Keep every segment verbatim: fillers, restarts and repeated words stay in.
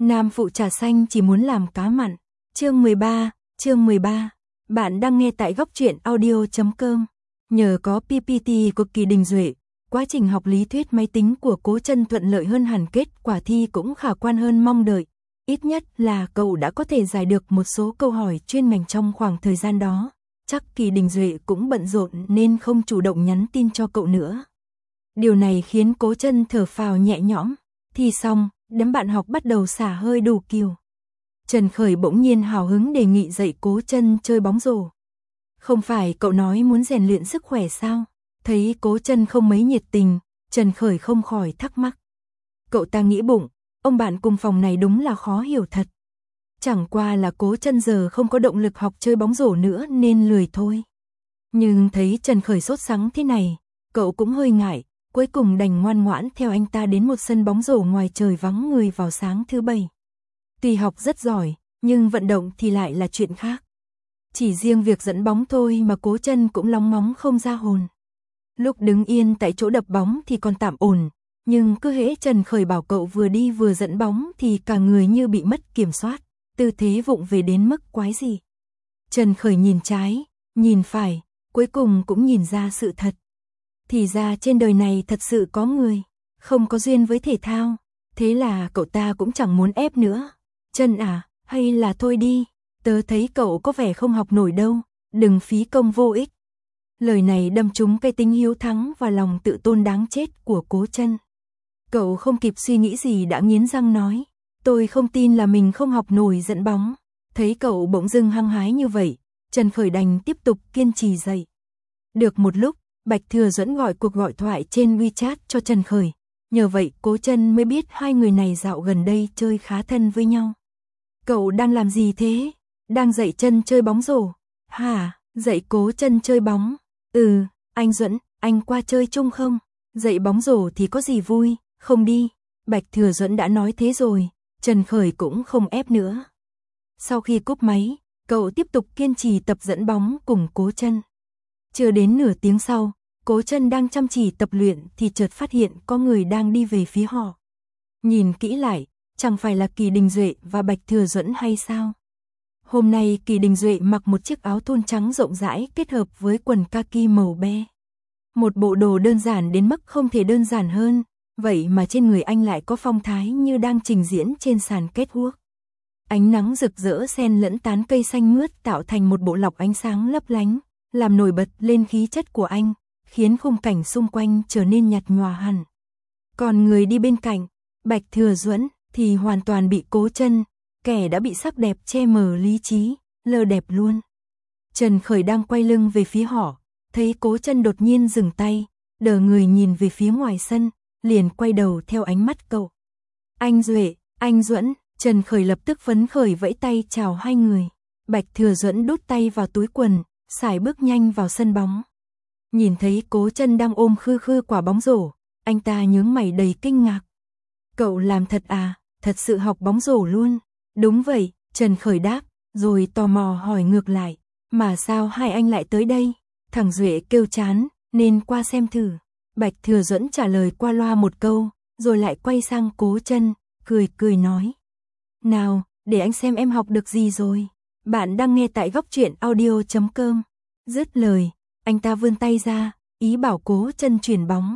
Nam phụ trà xanh chỉ muốn làm cá mặn. Chương mười ba, chương mười ba. Bạn đang nghe tại góc truyện audio chấm com. Nhờ có pê pê tê của Kỳ Đình Duệ, quá trình học lý thuyết máy tính của Cố Chân thuận lợi hơn hẳn, kết quả thi cũng khả quan hơn mong đợi. Ít nhất là cậu đã có thể giải được một số câu hỏi chuyên ngành trong khoảng thời gian đó. Chắc Kỳ Đình Duệ cũng bận rộn nên không chủ động nhắn tin cho cậu nữa. Điều này khiến Cố Chân thở phào nhẹ nhõm. Thi xong, đám bạn học bắt đầu xả hơi đủ kiều. Trần Khởi bỗng nhiên hào hứng đề nghị dạy Cố Chân chơi bóng rổ. Không phải cậu nói muốn rèn luyện sức khỏe sao? Thấy Cố Chân không mấy nhiệt tình, Trần Khởi không khỏi thắc mắc. Cậu ta nghĩ bụng, ông bạn cùng phòng này đúng là khó hiểu thật. Chẳng qua là Cố Chân giờ không có động lực học chơi bóng rổ nữa nên lười thôi. Nhưng thấy Trần Khởi sốt sắng thế này, cậu cũng hơi ngại, cuối cùng đành ngoan ngoãn theo anh ta đến một sân bóng rổ ngoài trời vắng người vào sáng thứ Bảy. Tuy học rất giỏi, nhưng vận động thì lại là chuyện khác. Chỉ riêng việc dẫn bóng thôi mà Cố Chân cũng lóng ngóng không ra hồn. Lúc đứng yên tại chỗ đập bóng thì còn tạm ổn, nhưng cứ hễ Trần Khởi bảo cậu vừa đi vừa dẫn bóng thì cả người như bị mất kiểm soát, tư thế vụng về đến mức quái dị. Trần Khởi nhìn trái, nhìn phải, cuối cùng cũng nhìn ra sự thật. Thì ra trên đời này thật sự có người không có duyên với thể thao, thế là cậu ta cũng chẳng muốn ép nữa. Chân à, hay là thôi đi, tớ thấy cậu có vẻ không học nổi đâu, đừng phí công vô ích. Lời này đâm trúng cái tính hiếu thắng và lòng tự tôn đáng chết của Cố Chân. Cậu không kịp suy nghĩ gì đã nghiến răng nói, tôi không tin là mình không học nổi dẫn bóng. Thấy cậu bỗng dưng hăng hái như vậy, Trần Khởi đành tiếp tục kiên trì dạy. Được một lúc, Bạch Thừa Duẫn gọi cuộc gọi thoại trên WeChat cho Trần Khởi. Nhờ vậy Cố Chân mới biết hai người này dạo gần đây chơi khá thân với nhau. Cậu đang làm gì thế? Đang dạy Chân chơi bóng rổ. Hả? Dạy Cố Chân chơi bóng? Ừ, anh Duẫn, anh qua chơi chung không? Dạy bóng rổ thì có gì vui, không đi. Bạch Thừa Duẫn đã nói thế rồi, Trần Khởi cũng không ép nữa. Sau khi cúp máy, cậu tiếp tục kiên trì tập dẫn bóng cùng Cố Chân. Chưa đến nửa tiếng sau, Cố Chân đang chăm chỉ tập luyện thì chợt phát hiện có người đang đi về phía họ. Nhìn kỹ lại, chẳng phải là Kỳ Đình Duệ và Bạch Thừa Duẫn hay sao? Hôm nay Kỳ Đình Duệ mặc một chiếc áo thun trắng rộng rãi kết hợp với quần kaki màu be. Một bộ đồ đơn giản đến mức không thể đơn giản hơn, vậy mà trên người anh lại có phong thái như đang trình diễn trên sàn catwalk. Ánh nắng rực rỡ xen lẫn tán cây xanh mướt tạo thành một bộ lọc ánh sáng lấp lánh, làm nổi bật lên khí chất của anh, khiến khung cảnh xung quanh trở nên nhạt nhòa hẳn. Còn người đi bên cạnh, Bạch Thừa Duẫn, thì hoàn toàn bị Cố Chân, kẻ đã bị sắc đẹp che mờ lý trí, lờ đẹp luôn. Trần Khởi đang quay lưng về phía họ, thấy Cố Chân đột nhiên dừng tay, đờ người nhìn về phía ngoài sân, liền quay đầu theo ánh mắt cậu. Anh Duệ, anh Duẫn, Trần Khởi lập tức phấn khởi vẫy tay chào hai người. Bạch Thừa Duẫn đút tay vào túi quần, sải bước nhanh vào sân bóng. Nhìn thấy Cố Chân đang ôm khư khư quả bóng rổ, anh ta nhướng mày đầy kinh ngạc. Cậu làm thật à, thật sự học bóng rổ luôn? Đúng vậy, Trần Khởi đáp, rồi tò mò hỏi ngược lại, mà sao hai anh lại tới đây? Thằng Duệ kêu chán, nên qua xem thử. Bạch Thừa Duẫn trả lời qua loa một câu, rồi lại quay sang Cố Chân, cười cười nói. Nào, để anh xem em học được gì rồi. Bạn đang nghe tại góc truyện audio chấm com. Dứt lời, anh ta vươn tay ra, ý bảo Cố Chân chuyền bóng.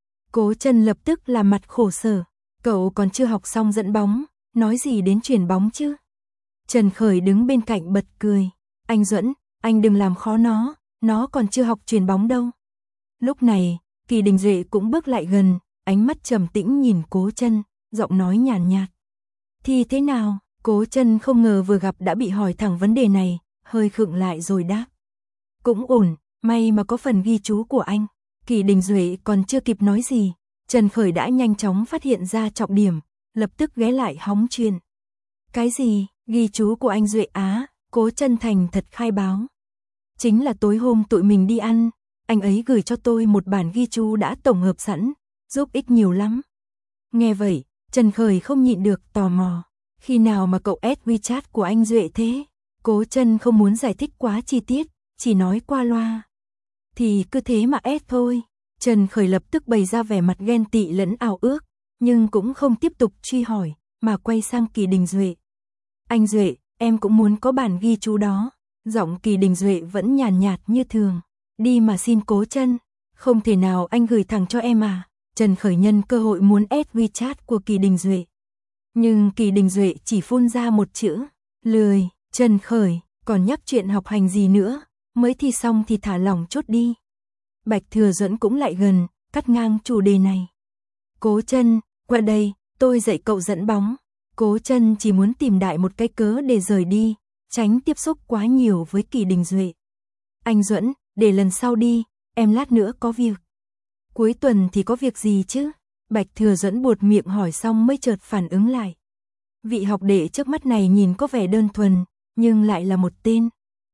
Cố Chân lập tức làm mặt khổ sở, cậu còn chưa học xong dẫn bóng, nói gì đến chuyền bóng chứ? Trần Khởi đứng bên cạnh bật cười, anh Duẫn, anh đừng làm khó nó, nó còn chưa học chuyền bóng đâu. Lúc này, Kỳ Đình Duệ cũng bước lại gần, ánh mắt trầm tĩnh nhìn Cố Chân, giọng nói nhàn nhạt. Thì thế nào? Cố Chân không ngờ vừa gặp đã bị hỏi thẳng vấn đề này, hơi khựng lại rồi đáp. Cũng ổn, may mà có phần ghi chú của anh. Kỳ Đình Duệ còn chưa kịp nói gì, Trần Khởi đã nhanh chóng phát hiện ra trọng điểm, lập tức ghé lại hóng chuyện. Cái gì? Ghi chú của anh Duệ á? Cố Chân thành thật khai báo. Chính là tối hôm tụi mình đi ăn, anh ấy gửi cho tôi một bản ghi chú đã tổng hợp sẵn, giúp ích nhiều lắm. Nghe vậy, Trần Khởi không nhịn được tò mò. Khi nào mà cậu add WeChat của anh Duệ thế? Cố Chân không muốn giải thích quá chi tiết, chỉ nói qua loa. Thì cứ thế mà add thôi. Trần Khởi lập tức bày ra vẻ mặt ghen tị lẫn ảo ước, nhưng cũng không tiếp tục truy hỏi, mà quay sang Kỳ Đình Duệ. Anh Duệ, em cũng muốn có bản ghi chú đó. Giọng Kỳ Đình Duệ vẫn nhàn nhạt như thường. Đi mà xin Cố Chân. Không thể nào anh gửi thẳng cho em à? Trần Khởi nhân cơ hội muốn add WeChat của Kỳ Đình Duệ. Nhưng Kỳ Đình Duệ chỉ phun ra một chữ. Lười. Trần Khởi, còn nhắc chuyện học hành gì nữa? Mới thi xong thì thả lỏng chút đi. Bạch Thừa Duẫn cũng lại gần, cắt ngang chủ đề này. Cố Chân, qua đây, tôi dạy cậu dẫn bóng. Cố Chân chỉ muốn tìm đại một cái cớ để rời đi, tránh tiếp xúc quá nhiều với Kỳ Đình Duệ. Anh Duẫn, để lần sau đi, em lát nữa có việc. Cuối tuần thì có việc gì chứ? Bạch Thừa Duẫn buột miệng hỏi xong mới chợt phản ứng lại. Vị học đệ trước mắt này nhìn có vẻ đơn thuần, nhưng lại là một tên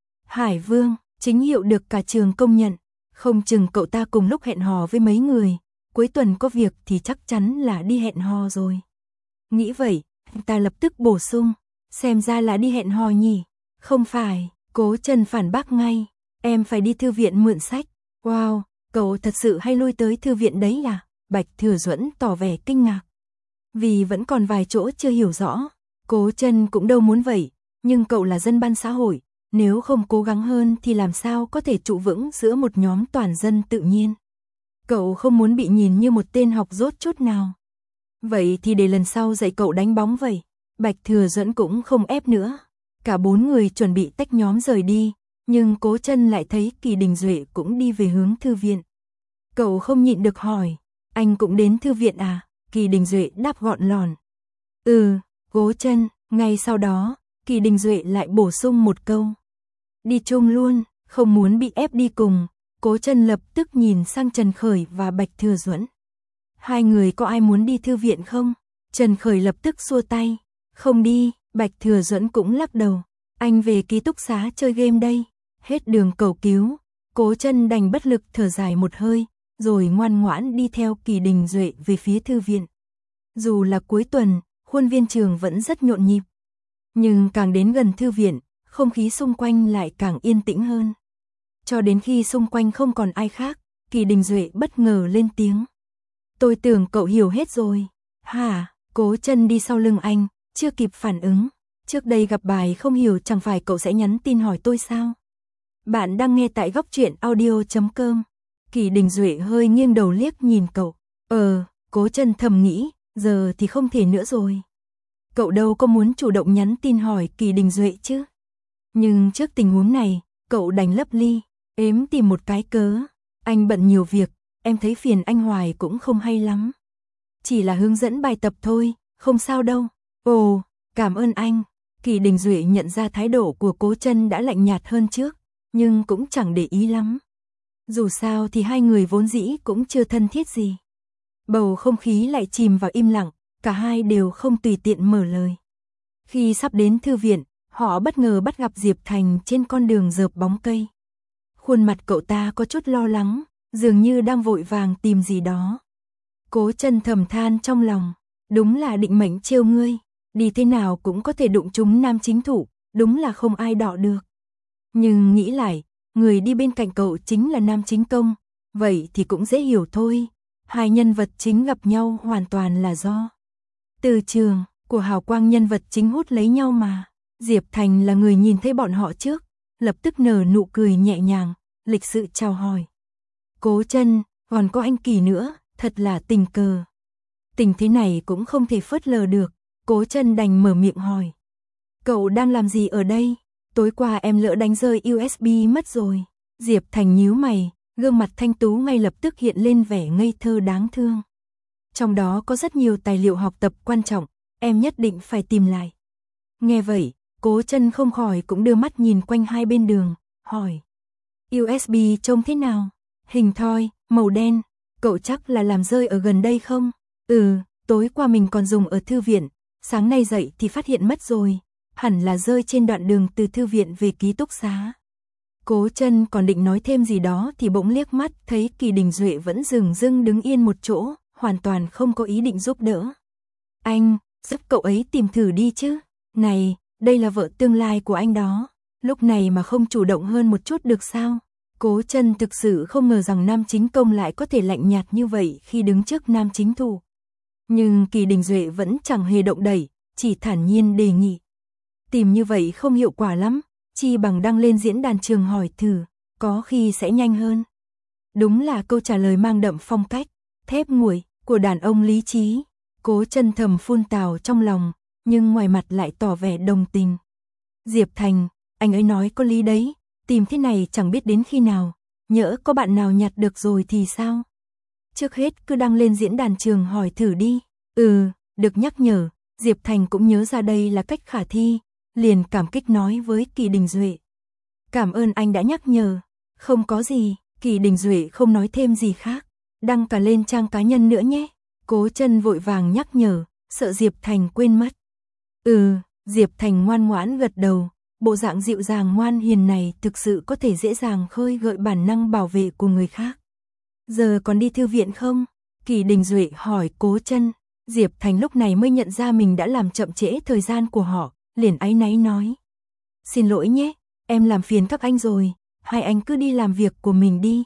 Hải Vương, chính hiệu được cả trường công nhận. Không chừng cậu ta cùng lúc hẹn hò với mấy người, cuối tuần có việc thì chắc chắn là đi hẹn hò rồi. Nghĩ vậy, ta lập tức bổ sung, xem ra là đi hẹn hò nhỉ? Không phải, Cố Chân phản bác ngay, em phải đi thư viện mượn sách. Wow, cậu thật sự hay lui tới thư viện đấy à? Bạch Thừa Duẫn tỏ vẻ kinh ngạc. Vì vẫn còn vài chỗ chưa hiểu rõ, Cố Chân cũng đâu muốn vậy, nhưng cậu là dân ban xã hội, nếu không cố gắng hơn thì làm sao có thể trụ vững giữa một nhóm toàn dân tự nhiên. Cậu không muốn bị nhìn như một tên học dốt chút nào. Vậy thì để lần sau dạy cậu đánh bóng vậy. Bạch Thừa Duẫn cũng không ép nữa. Cả bốn người chuẩn bị tách nhóm rời đi, nhưng Cố Chân lại thấy Kỳ Đình Duệ cũng đi về hướng thư viện. Cậu không nhịn được hỏi, anh cũng đến thư viện à? Kỳ Đình Duệ đáp gọn lòn. Ừ, Cố Chân. Ngay sau đó, Kỳ Đình Duệ lại bổ sung một câu. Đi chung luôn, không muốn bị ép đi cùng. Cố Chân lập tức nhìn sang Trần Khởi và Bạch Thừa Duẫn. Hai người có ai muốn đi thư viện không? Trần Khởi lập tức xua tay. Không đi. Bạch Thừa Duẫn cũng lắc đầu. Anh về ký túc xá chơi game đây. Hết đường cầu cứu, Cố Chân đành bất lực thở dài một hơi, rồi ngoan ngoãn đi theo Kỳ Đình Duệ về phía thư viện. Dù là cuối tuần, khuôn viên trường vẫn rất nhộn nhịp. Nhưng càng đến gần thư viện, không khí xung quanh lại càng yên tĩnh hơn. Cho đến khi xung quanh không còn ai khác, Kỳ Đình Duệ bất ngờ lên tiếng. Tôi tưởng cậu hiểu hết rồi. Hả? Cố Chân đi sau lưng anh, chưa kịp phản ứng. Trước đây gặp bài không hiểu chẳng phải cậu sẽ nhắn tin hỏi tôi sao? Bạn đang nghe tại góc truyện audio chấm com. Kỳ Đình Duệ hơi nghiêng đầu liếc nhìn cậu. Ờ, Cố Chân thầm nghĩ, giờ thì không thể nữa rồi. Cậu đâu có muốn chủ động nhắn tin hỏi Kỳ Đình Duệ chứ. Nhưng trước tình huống này, cậu đành lấp ly, ếm tìm một cái cớ. Anh bận nhiều việc, em thấy phiền anh hoài cũng không hay lắm. Chỉ là hướng dẫn bài tập thôi, không sao đâu. Ồ, cảm ơn anh. Kỳ Đình Duệ nhận ra thái độ của Cố Chân đã lạnh nhạt hơn trước, nhưng cũng chẳng để ý lắm. Dù sao thì hai người vốn dĩ cũng chưa thân thiết gì. Bầu không khí lại chìm vào im lặng, cả hai đều không tùy tiện mở lời. Khi sắp đến thư viện, họ bất ngờ bắt gặp Diệp Thành trên con đường rợp bóng cây. Khuôn mặt cậu ta có chút lo lắng, dường như đang vội vàng tìm gì đó. Cố Chân thầm than trong lòng, đúng là định mệnh trêu ngươi, đi thế nào cũng có thể đụng trúng nam chính thủ, đúng là không ai đọ được. Nhưng nghĩ lại, người đi bên cạnh cậu chính là nam chính công, vậy thì cũng dễ hiểu thôi. Hai nhân vật chính gặp nhau hoàn toàn là do từ trường của hào quang nhân vật chính hút lấy nhau mà. Diệp Thành là người nhìn thấy bọn họ trước, lập tức nở nụ cười nhẹ nhàng, lịch sự chào hỏi. Cố Chân, còn có anh Kỳ nữa, thật là tình cờ. Tình thế này cũng không thể phớt lờ được, Cố Chân đành mở miệng hỏi. Cậu đang làm gì ở đây? Tối qua em lỡ đánh rơi u ét bê mất rồi. Diệp Thành nhíu mày, gương mặt thanh tú ngay lập tức hiện lên vẻ ngây thơ đáng thương. Trong đó có rất nhiều tài liệu học tập quan trọng, em nhất định phải tìm lại. Nghe vậy, Cố Chân không khỏi cũng đưa mắt nhìn quanh hai bên đường, hỏi. u ét bê trông thế nào? Hình thoi, màu đen, cậu chắc là làm rơi ở gần đây không? Ừ, tối qua mình còn dùng ở thư viện, sáng nay dậy thì phát hiện mất rồi, hẳn là rơi trên đoạn đường từ thư viện về ký túc xá. Cố Chân còn định nói thêm gì đó thì bỗng liếc mắt thấy Kỳ Đình Duệ vẫn dửng dưng đứng yên một chỗ, hoàn toàn không có ý định giúp đỡ. Anh, giúp cậu ấy tìm thử đi chứ. Này, đây là vợ tương lai của anh đó, lúc này mà không chủ động hơn một chút được sao? Cố Chân thực sự không ngờ rằng nam chính công lại có thể lạnh nhạt như vậy khi đứng trước nam chính thủ. Nhưng Kỳ Đình Duệ vẫn chẳng hề động đẩy, chỉ thản nhiên đề nghị. Tìm như vậy không hiệu quả lắm, chi bằng đăng lên diễn đàn trường hỏi thử, có khi sẽ nhanh hơn. Đúng là câu trả lời mang đậm phong cách, thép nguội, của đàn ông lý trí. Cố Chân thầm phun tào trong lòng, nhưng ngoài mặt lại tỏ vẻ đồng tình. Diệp Thành, anh ấy nói có lý đấy, tìm thế này chẳng biết đến khi nào, nhỡ có bạn nào nhặt được rồi thì sao? Trước hết cứ đăng lên diễn đàn trường hỏi thử đi. Ừ, được nhắc nhở, Diệp Thành cũng nhớ ra đây là cách khả thi, liền cảm kích nói với Kỳ Đình Duệ. Cảm ơn anh đã nhắc nhở. Không có gì, Kỳ Đình Duệ không nói thêm gì khác. Đăng cả lên trang cá nhân nữa nhé. Cố Chân vội vàng nhắc nhở, sợ Diệp Thành quên mất. Ừ, Diệp Thành ngoan ngoãn gật đầu, bộ dạng dịu dàng ngoan hiền này thực sự có thể dễ dàng khơi gợi bản năng bảo vệ của người khác. Giờ còn đi thư viện không? Kỳ Đình Duệ hỏi Cố Chân. Diệp Thành lúc này mới nhận ra mình đã làm chậm trễ thời gian của họ, liền áy náy nói. Xin lỗi nhé, em làm phiền các anh rồi, hai anh cứ đi làm việc của mình đi.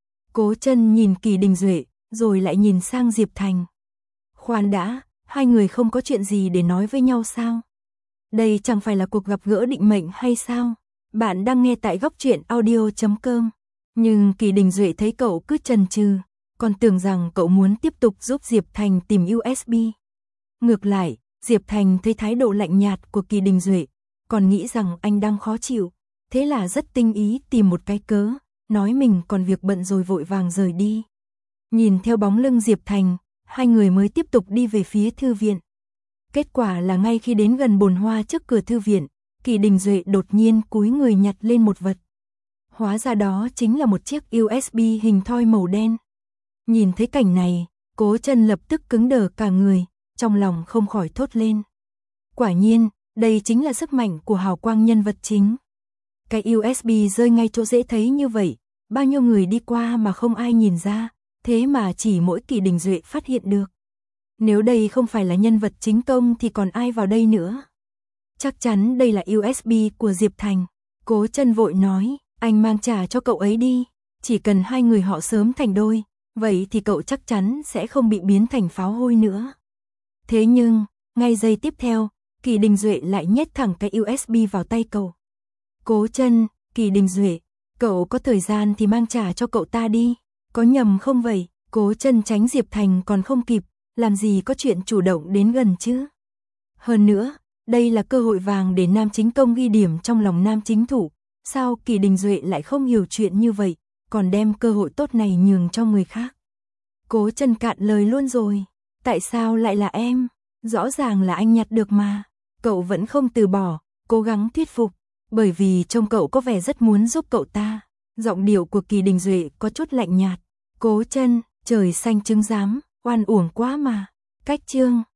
Cố Chân nhìn Kỳ Đình Duệ, rồi lại nhìn sang Diệp Thành. Khoan đã, hai người không có chuyện gì để nói với nhau sao? Đây chẳng phải là cuộc gặp gỡ định mệnh hay sao? Bạn đang nghe tại góc truyện audio chấm com. Nhưng Kỳ Đình Duệ thấy cậu cứ chần chừ, còn tưởng rằng cậu muốn tiếp tục giúp Diệp Thành tìm u ét bê. Ngược lại, Diệp Thành thấy thái độ lạnh nhạt của Kỳ Đình Duệ, còn nghĩ rằng anh đang khó chịu, thế là rất tinh ý tìm một cái cớ, nói mình còn việc bận rồi vội vàng rời đi. Nhìn theo bóng lưng Diệp Thành, hai người mới tiếp tục đi về phía thư viện. Kết quả là ngay khi đến gần bồn hoa trước cửa thư viện, Kỳ Đình Duệ đột nhiên cúi người nhặt lên một vật. Hóa ra đó chính là một chiếc u ét bê hình thoi màu đen. Nhìn thấy cảnh này, Cố Chân lập tức cứng đờ cả người, trong lòng không khỏi thốt lên. Quả nhiên, đây chính là sức mạnh của hào quang nhân vật chính. Cái u ét bê rơi ngay chỗ dễ thấy như vậy, bao nhiêu người đi qua mà không ai nhìn ra, thế mà chỉ mỗi Kỳ Đình Duệ phát hiện được. Nếu đây không phải là nhân vật chính công thì còn ai vào đây nữa? Chắc chắn đây là u ét bê của Diệp Thành. Cố Chân vội nói, anh mang trả cho cậu ấy đi, chỉ cần hai người họ sớm thành đôi, vậy thì cậu chắc chắn sẽ không bị biến thành pháo hôi nữa. Thế nhưng, ngay giây tiếp theo, Kỳ Đình Duệ lại nhét thẳng cái u ét bê vào tay cậu. Cố Chân, Kỳ Đình Duệ, cậu có thời gian thì mang trả cho cậu ta đi, có nhầm không vậy? Cố Chân tránh Diệp Thành còn không kịp, làm gì có chuyện chủ động đến gần chứ. Hơn nữa, đây là cơ hội vàng để nam chính công ghi điểm trong lòng nam chính thủ, sao Kỳ Đình Duệ lại không hiểu chuyện như vậy, còn đem cơ hội tốt này nhường cho người khác. Cố Chân cạn lời luôn rồi, tại sao lại là em? Rõ ràng là anh nhặt được mà. Cậu vẫn không từ bỏ, cố gắng thuyết phục, bởi vì trông cậu có vẻ rất muốn giúp cậu ta. Giọng điệu của Kỳ Đình Duệ có chút lạnh nhạt. Cố Chân, trời xanh trứng giám, oan uổng quá mà. Cách chương